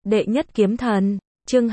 Đệ nhất kiếm thần, chương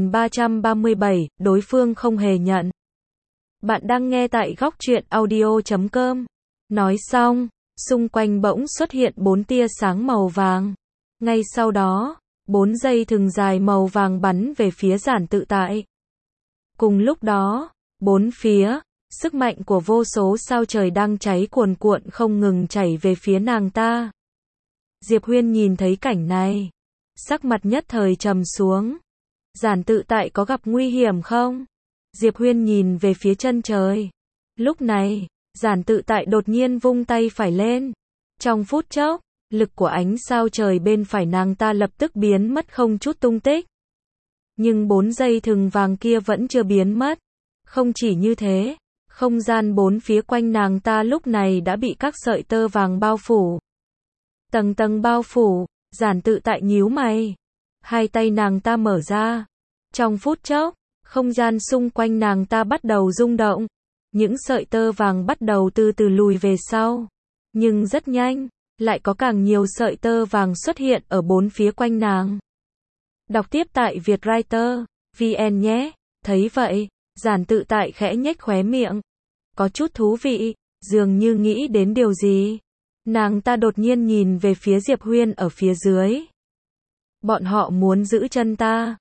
2337, đối phương không hề nhận. Bạn đang nghe tại góc truyện audio.com. Nói xong, xung quanh bỗng xuất hiện 4 tia sáng màu vàng. Ngay sau đó, 4 dây thừng dài màu vàng bắn về phía Giản Tự Tại. Cùng lúc đó, bốn phía, sức mạnh của vô số sao trời đang cháy cuồn cuộn không ngừng chảy về phía nàng ta. Diệp Huyên nhìn thấy cảnh này, sắc mặt nhất thời trầm xuống. Giản Tự Tại có gặp nguy hiểm không? Diệp Huyên nhìn về phía chân trời. Lúc này, Giản Tự Tại đột nhiên vung tay phải lên. Trong phút chốc, lực của ánh sao trời bên phải nàng ta lập tức biến mất không chút tung tích. Nhưng 4 dây thừng vàng kia vẫn chưa biến mất. Không chỉ như thế, không gian bốn phía quanh nàng ta lúc này đã bị các sợi tơ vàng bao phủ. Tầng tầng bao phủ, Giản Tự Tại nhíu mày. Hai tay nàng ta mở ra. Trong phút chốc, không gian xung quanh nàng ta bắt đầu rung động. Những sợi tơ vàng bắt đầu từ từ lùi về sau. Nhưng rất nhanh, lại có càng nhiều sợi tơ vàng xuất hiện ở bốn phía quanh nàng. Đọc tiếp tại Vietwriter VN nhé. Thấy vậy, Giản Tự Tại khẽ nhếch khóe miệng. Có chút thú vị, dường như nghĩ đến điều gì. Nàng ta đột nhiên nhìn về phía Diệp Huyên ở phía dưới. Bọn họ muốn giữ chân ta.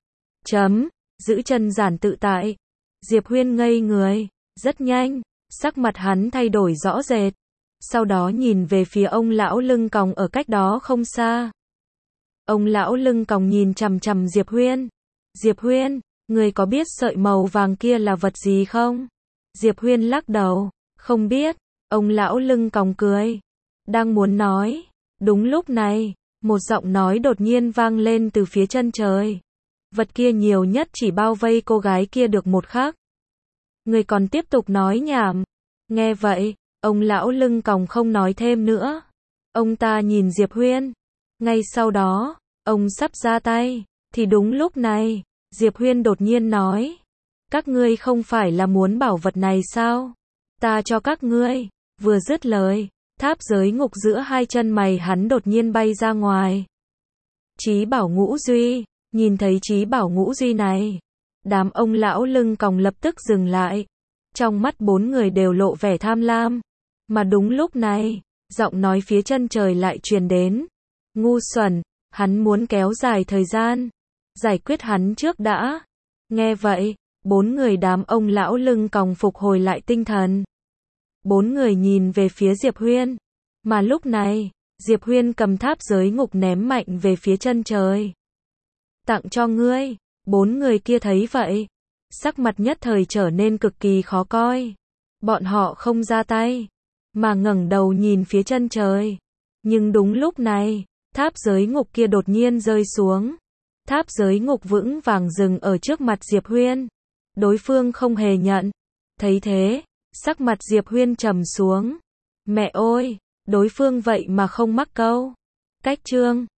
Giữ chân Giản Tự Tại. Diệp Huyên ngây người. Rất nhanh, sắc mặt hắn thay đổi rõ rệt. Sau đó nhìn về phía ông lão lưng còng ở cách đó không xa. Ông lão lưng còng nhìn chằm chằm Diệp Huyên. Diệp Huyên, người có biết sợi màu vàng kia là vật gì không? Diệp Huyên lắc đầu. Không biết. Ông lão lưng còng cười. Đang muốn nói. Đúng lúc này, một giọng nói đột nhiên vang lên từ phía chân trời. Vật kia nhiều nhất chỉ bao vây cô gái kia được một khắc. Người còn tiếp tục nói nhảm. Nghe vậy, ông lão lưng còng không nói thêm nữa. Ông ta nhìn Diệp Huyên. Ngay sau đó, ông sắp ra tay. Thì đúng lúc này, Diệp Huyên đột nhiên nói. Các ngươi không phải là muốn bảo vật này sao? Ta cho các ngươi. Vừa dứt lời, tháp giới ngục giữa hai chân mày hắn đột nhiên bay ra ngoài. Chí bảo ngũ duy. Nhìn thấy chí bảo ngũ duy này, đám ông lão lưng còng lập tức dừng lại. Trong mắt bốn người đều lộ vẻ tham lam. Mà đúng lúc này, giọng nói phía chân trời lại truyền đến. Ngu xuẩn, hắn muốn kéo dài thời gian. Giải quyết hắn trước đã. Nghe vậy, bốn người đám ông lão lưng còng phục hồi lại tinh thần. Bốn người nhìn về phía Diệp Huyên. Mà lúc này, Diệp Huyên cầm tháp giới ngục ném mạnh về phía chân trời. Tặng cho ngươi. Bốn người kia thấy vậy, sắc mặt nhất thời trở nên cực kỳ khó coi. Bọn họ không ra tay, mà ngẩng đầu nhìn phía chân trời. Nhưng đúng lúc này, tháp giới ngục kia đột nhiên rơi xuống. Tháp giới ngục vững vàng dừng ở trước mặt Diệp Huyên. Đối phương không hề nhận. Thấy thế, sắc mặt Diệp Huyên trầm xuống. Mẹ ơi, đối phương vậy mà không mắc câu. Cách chương